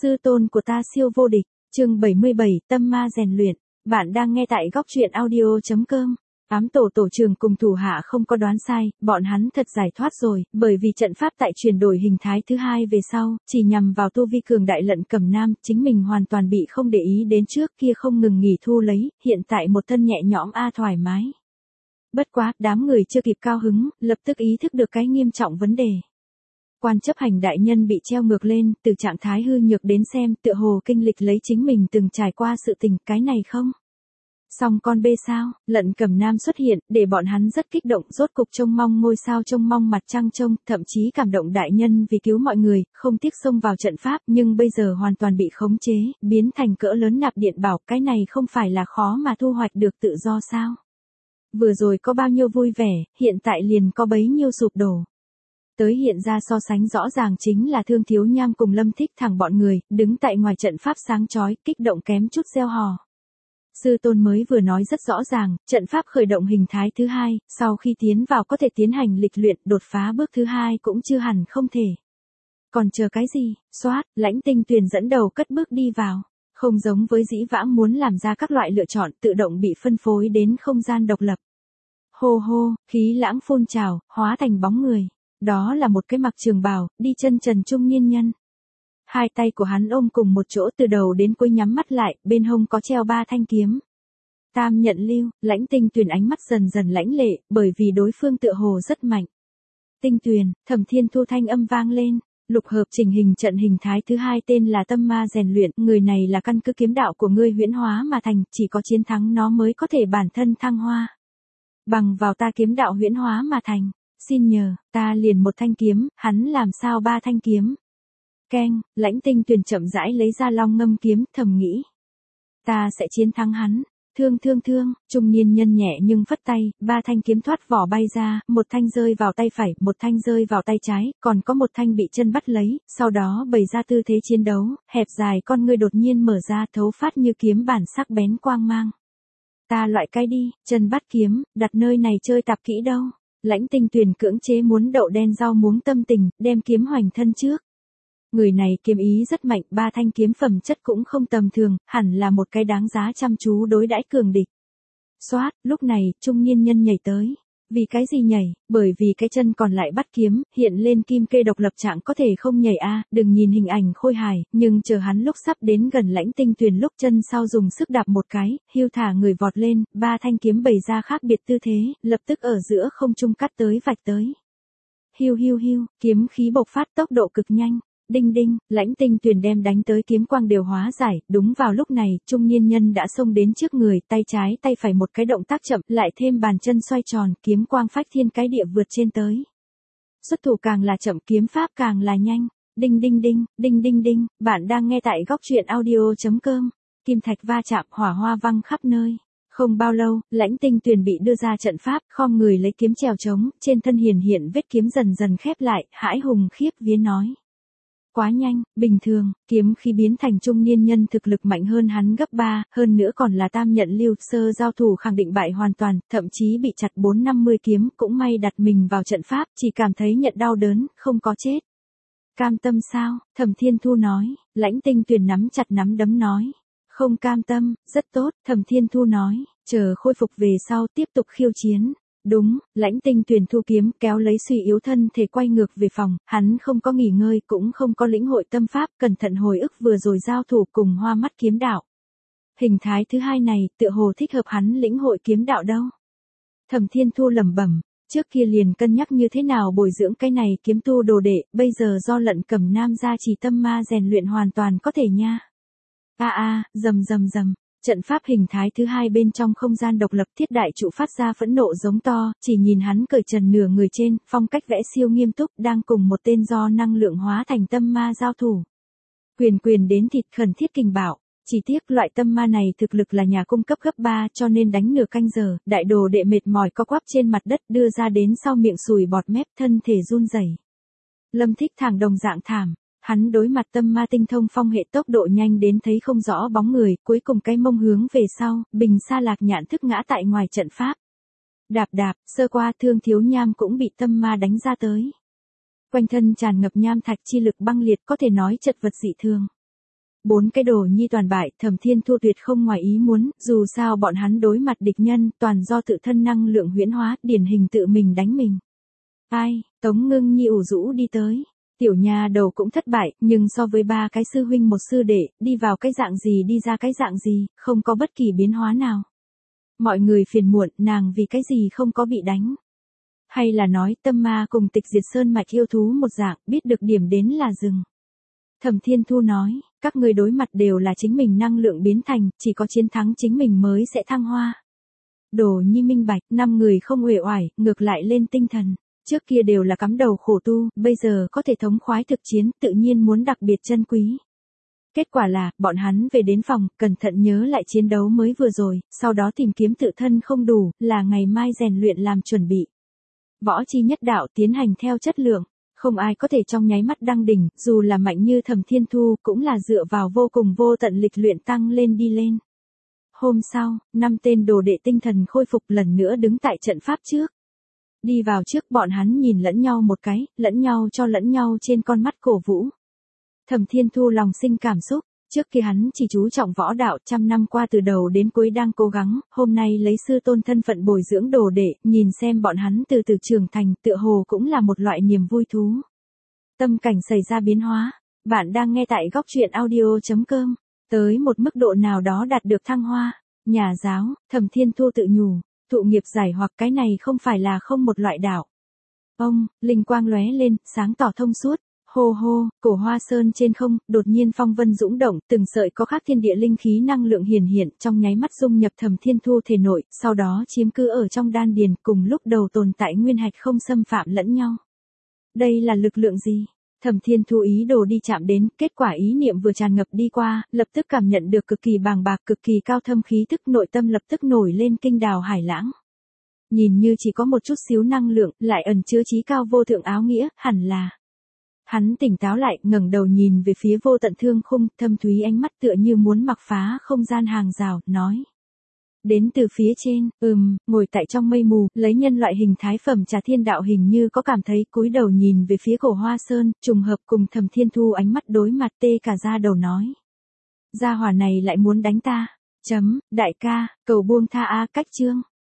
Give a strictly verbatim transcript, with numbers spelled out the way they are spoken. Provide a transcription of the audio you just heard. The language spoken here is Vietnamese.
Sư tôn của ta siêu vô địch, chương bảy mươi bảy, tâm ma rèn luyện. Bạn đang nghe tại góc truyện audio.com. Ám tổ tổ trường cùng thủ hạ không có đoán sai, bọn hắn thật giải thoát rồi, bởi vì trận pháp tại chuyển đổi hình thái thứ hai về sau, chỉ nhằm vào tu vi cường đại Lận Cẩm Nam, chính mình hoàn toàn bị không để ý đến trước kia không ngừng nghỉ thu lấy, hiện tại một thân nhẹ nhõm a thoải mái. Bất quá, đám người chưa kịp cao hứng, lập tức ý thức được cái nghiêm trọng vấn đề. Quan chấp hành đại nhân bị treo ngược lên, từ trạng thái hư nhược đến xem, tựa hồ kinh lịch lấy chính mình từng trải qua sự tình, cái này không. Song con bê sao, Lận Cẩm Nam xuất hiện, để bọn hắn rất kích động, rốt cục trông mong ngôi sao trông mong mặt trăng trông, thậm chí cảm động đại nhân vì cứu mọi người, không tiếc xông vào trận pháp, nhưng bây giờ hoàn toàn bị khống chế, biến thành cỡ lớn nạp điện bảo, cái này không phải là khó mà thu hoạch được tự do sao. Vừa rồi có bao nhiêu vui vẻ, hiện tại liền có bấy nhiêu sụp đổ. Tới hiện ra so sánh rõ ràng chính là Thương Thiếu Nham cùng Lâm Thích Thẳng bọn người, đứng tại ngoài trận pháp sáng chói, kích động kém chút reo hò. Sư tôn mới vừa nói rất rõ ràng, trận pháp khởi động hình thái thứ hai, sau khi tiến vào có thể tiến hành lịch luyện, đột phá bước thứ hai cũng chưa hẳn không thể. Còn chờ cái gì, xoát, Lãnh Tinh Tuyền dẫn đầu cất bước đi vào, không giống với dĩ vãng muốn làm ra các loại lựa chọn tự động bị phân phối đến không gian độc lập. Hô hô, khí lãng phun trào, hóa thành bóng người. Đó là một cái mặc trường bào, đi chân trần trung niên nhân. Hai tay của hắn ôm cùng một chỗ từ đầu đến cuối nhắm mắt lại, bên hông có treo ba thanh kiếm. Tam nhận lưu, Lãnh Tinh Tuyền ánh mắt dần dần lãnh lệ, bởi vì đối phương tựa hồ rất mạnh. Tinh Tuyền, Thẩm Thiên Thu thanh âm vang lên, lục hợp chỉnh hình trận hình thái thứ hai tên là tâm ma rèn luyện, người này là căn cứ kiếm đạo của ngươi huyễn hóa mà thành, chỉ có chiến thắng nó mới có thể bản thân thăng hoa. Bằng vào ta kiếm đạo huyễn hóa mà thành. Xin nhờ, ta liền một thanh kiếm, hắn làm sao ba thanh kiếm. Keng, Lãnh Tinh Tuyền chậm rãi lấy ra long ngâm kiếm, thầm nghĩ. Ta sẽ chiến thắng hắn. Thương thương thương, trung niên nhân nhẹ nhưng phất tay, ba thanh kiếm thoát vỏ bay ra, một thanh rơi vào tay phải, một thanh rơi vào tay trái, còn có một thanh bị chân bắt lấy, sau đó bày ra tư thế chiến đấu, hẹp dài con ngươi đột nhiên mở ra thấu phát như kiếm bản sắc bén quang mang. Ta loại cái đi, chân bắt kiếm, đặt nơi này chơi tạp kỹ đâu. Lãnh Tinh Tuyền cưỡng chế muốn đậu đen rau muống tâm tình, đem kiếm hoành thân trước. Người này kiếm ý rất mạnh, ba thanh kiếm phẩm chất cũng không tầm thường, hẳn là một cái đáng giá chăm chú đối đãi cường địch. Xoát, lúc này, trung niên nhân nhảy tới. Vì cái gì nhảy? Bởi vì cái chân còn lại bắt kiếm, hiện lên kim kê độc lập trạng có thể không nhảy a, à, đừng nhìn hình ảnh khôi hài, nhưng chờ hắn lúc sắp đến gần Lãnh Tinh Tuyền lúc chân sau dùng sức đạp một cái, hiu thả người vọt lên, ba thanh kiếm bày ra khác biệt tư thế, lập tức ở giữa không trung cắt tới vạch tới. Hiu hiu hiu, kiếm khí bộc phát tốc độ cực nhanh. Đinh đinh, Lãnh Tinh Tuyền đem đánh tới kiếm quang đều hóa giải, đúng vào lúc này, trung niên nhân đã xông đến trước người, tay trái tay phải một cái động tác chậm, lại thêm bàn chân xoay tròn, kiếm quang phách thiên cái địa vượt trên tới. Xuất thủ càng là chậm, kiếm pháp càng là nhanh. Đinh đinh đinh, đinh đinh đinh, bạn đang nghe tại góc truyện audio.com. Kim thạch va chạm, hỏa hoa văng khắp nơi. Không bao lâu, Lãnh Tinh Tuyền bị đưa ra trận pháp, khom người lấy kiếm trèo trống, trên thân hiển hiện vết kiếm dần dần khép lại, hãi hùng khiếp vía nói. Quá nhanh, bình thường, kiếm khi biến thành trung niên nhân thực lực mạnh hơn hắn gấp ba, hơn nữa còn là tam nhận lưu, sơ giao thủ khẳng định bại hoàn toàn, thậm chí bị chặt bốn năm mươi kiếm, cũng may đặt mình vào trận pháp, chỉ cảm thấy nhận đau đớn, không có chết. Cam tâm sao? Thẩm Thiên Thu nói, Lãnh Tinh Tuyền nắm chặt nắm đấm nói. Không cam tâm, rất tốt, Thẩm Thiên Thu nói, chờ khôi phục về sau tiếp tục khiêu chiến. Đúng, Lãnh Tinh Tuyền thu kiếm kéo lấy suy yếu thân thể quay ngược về phòng, hắn không có nghỉ ngơi cũng không có lĩnh hội tâm pháp, cẩn thận hồi ức vừa rồi giao thủ cùng hoa mắt kiếm đạo. Hình thái thứ hai này tựa hồ thích hợp hắn lĩnh hội kiếm đạo đâu. Thẩm Thiên Thu lẩm bẩm, trước kia liền cân nhắc như thế nào bồi dưỡng cái này kiếm tu đồ đệ, bây giờ do Lận Cẩm Nam gia trì tâm ma rèn luyện hoàn toàn có thể nha. A a, rầm rầm rầm. Trận pháp hình thái thứ hai bên trong không gian độc lập Thiết Đại Trụ phát ra phẫn nộ giống to, chỉ nhìn hắn cởi trần nửa người trên, phong cách vẽ siêu nghiêm túc, đang cùng một tên do năng lượng hóa thành tâm ma giao thủ. Quyền quyền đến thịt khẩn thiết kình bạo, chỉ tiếc loại tâm ma này thực lực là nhà cung cấp gấp ba cho nên đánh nửa canh giờ, đại đồ đệ mệt mỏi co quắp trên mặt đất đưa ra đến sau miệng sùi bọt mép thân thể run rẩy. Lâm Thích Thẳng đồng dạng thảm. Hắn đối mặt tâm ma tinh thông phong hệ tốc độ nhanh đến thấy không rõ bóng người, cuối cùng cái mông hướng về sau, bình sa lạc nhạn thức ngã tại ngoài trận pháp. Đạp đạp, sơ qua Thương Thiếu Nham cũng bị tâm ma đánh ra tới. Quanh thân tràn ngập nham thạch chi lực băng liệt có thể nói chật vật dị thường. Bốn cái đồ nhi toàn bại, Thẩm Thiên Thu tuyệt không ngoài ý muốn, dù sao bọn hắn đối mặt địch nhân, toàn do tự thân năng lượng huyễn hóa, điển hình tự mình đánh mình. Ai, Tống Ngưng Nhi ủ rũ đi tới. Tiểu nha đầu cũng thất bại, nhưng so với ba cái sư huynh một sư đệ, đi vào cái dạng gì đi ra cái dạng gì, không có bất kỳ biến hóa nào. Mọi người phiền muộn, nàng vì cái gì không có bị đánh. Hay là nói tâm ma cùng Tịch Diệt Sơn mạch yêu thú một dạng, biết được điểm đến là dừng. Thẩm Thiên Thu nói, các người đối mặt đều là chính mình năng lượng biến thành, chỉ có chiến thắng chính mình mới sẽ thăng hoa. Đồ nhi minh bạch, năm người không uể oải, ngược lại lên tinh thần. Trước kia đều là cắm đầu khổ tu, bây giờ có thể thống khoái thực chiến, tự nhiên muốn đặc biệt chân quý. Kết quả là, bọn hắn về đến phòng, cẩn thận nhớ lại chiến đấu mới vừa rồi, sau đó tìm kiếm tự thân không đủ, là ngày mai rèn luyện làm chuẩn bị. Võ chi nhất đạo tiến hành theo chất lượng, không ai có thể trong nháy mắt đăng đỉnh, dù là mạnh như Thẩm Thiên Thu, cũng là dựa vào vô cùng vô tận lịch luyện tăng lên đi lên. Hôm sau, năm tên đồ đệ tinh thần khôi phục lần nữa đứng tại trận pháp trước. Đi vào trước bọn hắn nhìn lẫn nhau một cái, lẫn nhau cho lẫn nhau trên con mắt cổ vũ. Thẩm Thiên Thu lòng sinh cảm xúc, trước kia hắn chỉ chú trọng võ đạo, trăm năm qua từ đầu đến cuối đang cố gắng, hôm nay lấy sư tôn thân phận bồi dưỡng đồ đệ, nhìn xem bọn hắn từ từ trưởng thành, tựa hồ cũng là một loại niềm vui thú. Tâm cảnh xảy ra biến hóa, bạn đang nghe tại góc truyện audio chấm com, tới một mức độ nào đó đạt được thăng hoa. Nhà giáo, Thẩm Thiên Thu tự nhủ, thụ nghiệp giải hoặc cái này không phải là không một loại đạo. Ông, linh quang lóe lên, sáng tỏ thông suốt. Hô hô, cổ hoa sơn trên không, đột nhiên phong vân dũng động, từng sợi có khác thiên địa linh khí năng lượng hiển hiện, trong nháy mắt dung nhập Thẩm Thiên Thu thể nội, sau đó chiếm cứ ở trong đan điền, cùng lúc đầu tồn tại nguyên hạch không xâm phạm lẫn nhau. Đây là lực lượng gì? Thẩm Thiên Thu ý đồ đi chạm đến, kết quả ý niệm vừa tràn ngập đi qua, lập tức cảm nhận được cực kỳ bàng bạc, cực kỳ cao thâm khí tức, nội tâm lập tức nổi lên kinh đào hải lãng. Nhìn như chỉ có một chút xíu năng lượng, lại ẩn chứa chí cao vô thượng áo nghĩa, hẳn là. Hắn tỉnh táo lại, ngẩng đầu nhìn về phía vô tận thương khung, thâm thúy ánh mắt tựa như muốn mặc phá không gian hàng rào, nói. Đến từ phía trên, ừm, ngồi tại trong mây mù, lấy nhân loại hình thái phẩm trà thiên đạo hình như có cảm thấy, cúi đầu nhìn về phía cổ hoa sơn, trùng hợp cùng Thẩm Thiên Thu ánh mắt đối mặt tê cả da đầu nói. Gia hỏa này lại muốn đánh ta, chấm, đại ca, cầu buông tha a cách chương.